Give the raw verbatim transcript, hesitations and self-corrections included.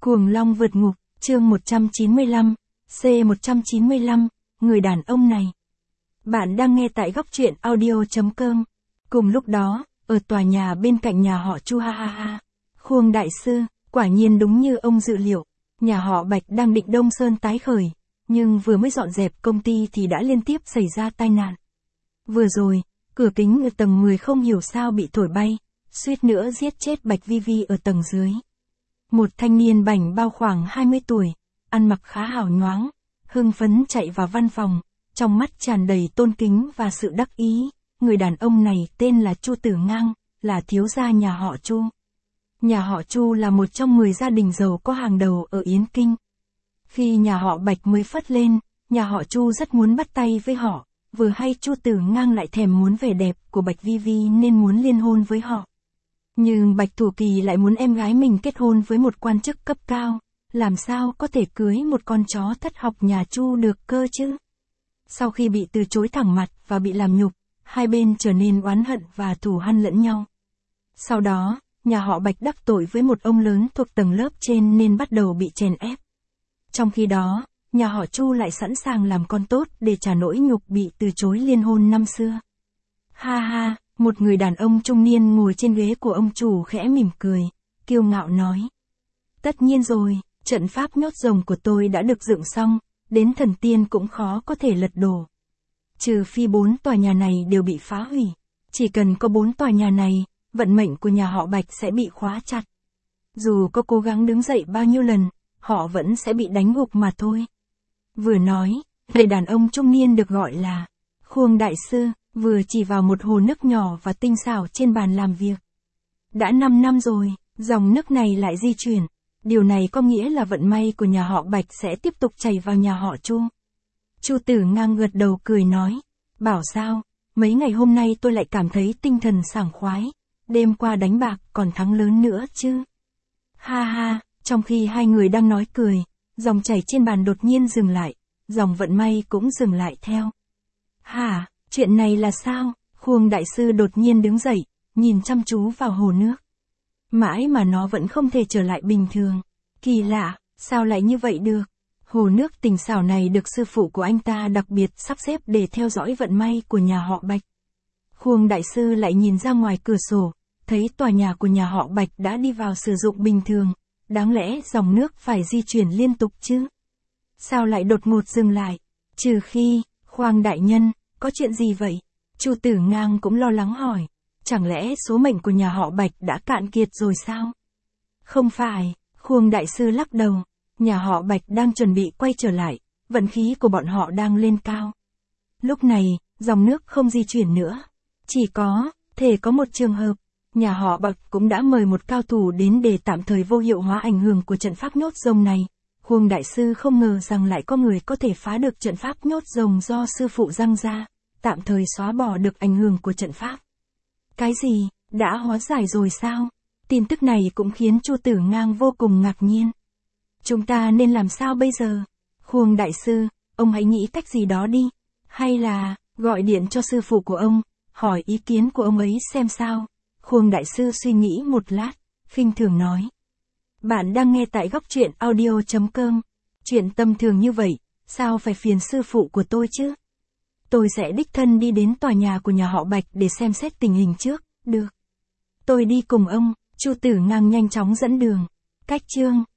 Cuồng long vượt ngục, chương một trăm chín mươi lăm, C một trăm chín mươi lăm, người đàn ông này. Bạn đang nghe tại góc truyện audio chấm com. Cùng lúc đó, ở tòa nhà bên cạnh nhà họ Chu ha ha ha. Khuông đại sư, quả nhiên đúng như ông dự liệu, nhà họ Bạch đang định Đông Sơn tái khởi, nhưng vừa mới dọn dẹp công ty thì đã liên tiếp xảy ra tai nạn. Vừa rồi, cửa kính ở tầng mười không hiểu sao bị thổi bay, suýt nữa giết chết Bạch Vi Vi ở tầng dưới. Một thanh niên bảnh bao khoảng hai mươi tuổi, ăn mặc khá hào nhoáng, hưng phấn chạy vào văn phòng, trong mắt tràn đầy tôn kính và sự đắc ý. Người đàn ông này tên là Chu Tử Ngang, là thiếu gia nhà họ Chu. Nhà họ Chu là một trong mười gia đình giàu có hàng đầu ở Yến Kinh. Khi nhà họ Bạch mới phất lên, nhà họ Chu rất muốn bắt tay với họ, vừa hay Chu Tử Ngang lại thèm muốn vẻ đẹp của Bạch Vi Vi nên muốn liên hôn với họ. Nhưng Bạch Thủ Kỳ lại muốn em gái mình kết hôn với một quan chức cấp cao, làm sao có thể cưới một con chó thất học nhà Chu được cơ chứ? Sau khi bị từ chối thẳng mặt và bị làm nhục, hai bên trở nên oán hận và thù hằn lẫn nhau. Sau đó, nhà họ Bạch đắc tội với một ông lớn thuộc tầng lớp trên nên bắt đầu bị chèn ép. Trong khi đó, nhà họ Chu lại sẵn sàng làm con tốt để trả nỗi nhục bị từ chối liên hôn năm xưa. Ha ha, một người đàn ông trung niên ngồi trên ghế của ông chủ khẽ mỉm cười, kiêu ngạo nói. Tất nhiên rồi, trận pháp nhốt rồng của tôi đã được dựng xong, đến thần tiên cũng khó có thể lật đổ. Trừ phi bốn tòa nhà này đều bị phá hủy. Chỉ cần có bốn tòa nhà này, vận mệnh của nhà họ Bạch sẽ bị khóa chặt. Dù có cố gắng đứng dậy bao nhiêu lần, họ vẫn sẽ bị đánh gục mà thôi. Vừa nói, người đàn ông trung niên được gọi là Khuông đại sư, vừa chỉ vào một hồ nước nhỏ và tinh xảo trên bàn làm việc. Đã năm năm rồi, dòng nước này lại di chuyển. Điều này có nghĩa là vận may của nhà họ Bạch sẽ tiếp tục chảy vào nhà họ Chu. Chu Tử Ngang gật đầu cười nói, bảo sao, mấy ngày hôm nay tôi lại cảm thấy tinh thần sảng khoái, đêm qua đánh bạc còn thắng lớn nữa chứ. Ha ha, trong khi hai người đang nói cười, dòng chảy trên bàn đột nhiên dừng lại, dòng vận may cũng dừng lại theo. Hả, chuyện này là sao? Khuông đại sư đột nhiên đứng dậy, nhìn chăm chú vào hồ nước. Mãi mà nó vẫn không thể trở lại bình thường. Kỳ lạ, sao lại như vậy được? Hồ nước tình xảo này được sư phụ của anh ta đặc biệt sắp xếp để theo dõi vận may của nhà họ Bạch. Khuông đại sư lại nhìn ra ngoài cửa sổ, thấy tòa nhà của nhà họ Bạch đã đi vào sử dụng bình thường, đáng lẽ dòng nước phải di chuyển liên tục chứ? Sao lại đột ngột dừng lại? Trừ khi, Khuông đại nhân, có chuyện gì vậy? Chu Tử Ngang cũng lo lắng hỏi. Chẳng lẽ số mệnh của nhà họ Bạch đã cạn kiệt rồi sao? Không phải, Khuông đại sư lắc đầu. Nhà họ Bạch đang chuẩn bị quay trở lại, vận khí của bọn họ đang lên cao. Lúc này, dòng nước không di chuyển nữa. Chỉ có, thể có một trường hợp, nhà họ Bạch cũng đã mời một cao thủ đến để tạm thời vô hiệu hóa ảnh hưởng của trận pháp nhốt rồng này. Khuông đại sư không ngờ rằng lại có người có thể phá được trận pháp nhốt rồng do sư phụ giăng ra, tạm thời xóa bỏ được ảnh hưởng của trận pháp. Cái gì, đã hóa giải rồi sao? Tin tức này cũng khiến Chu Tử Ngang vô cùng ngạc nhiên. Chúng ta nên làm sao bây giờ? Khuông đại sư, ông hãy nghĩ cách gì đó đi. Hay là, gọi điện cho sư phụ của ông, hỏi ý kiến của ông ấy xem sao. Khuông đại sư suy nghĩ một lát, khinh thường nói. Bạn đang nghe tại góc truyện audio chấm com. Chuyện tầm thường như vậy, sao phải phiền sư phụ của tôi chứ? Tôi sẽ đích thân đi đến tòa nhà của nhà họ Bạch để xem xét tình hình trước, được. Tôi đi cùng ông. Chu Tử Ngang nhanh chóng dẫn đường. Cách chương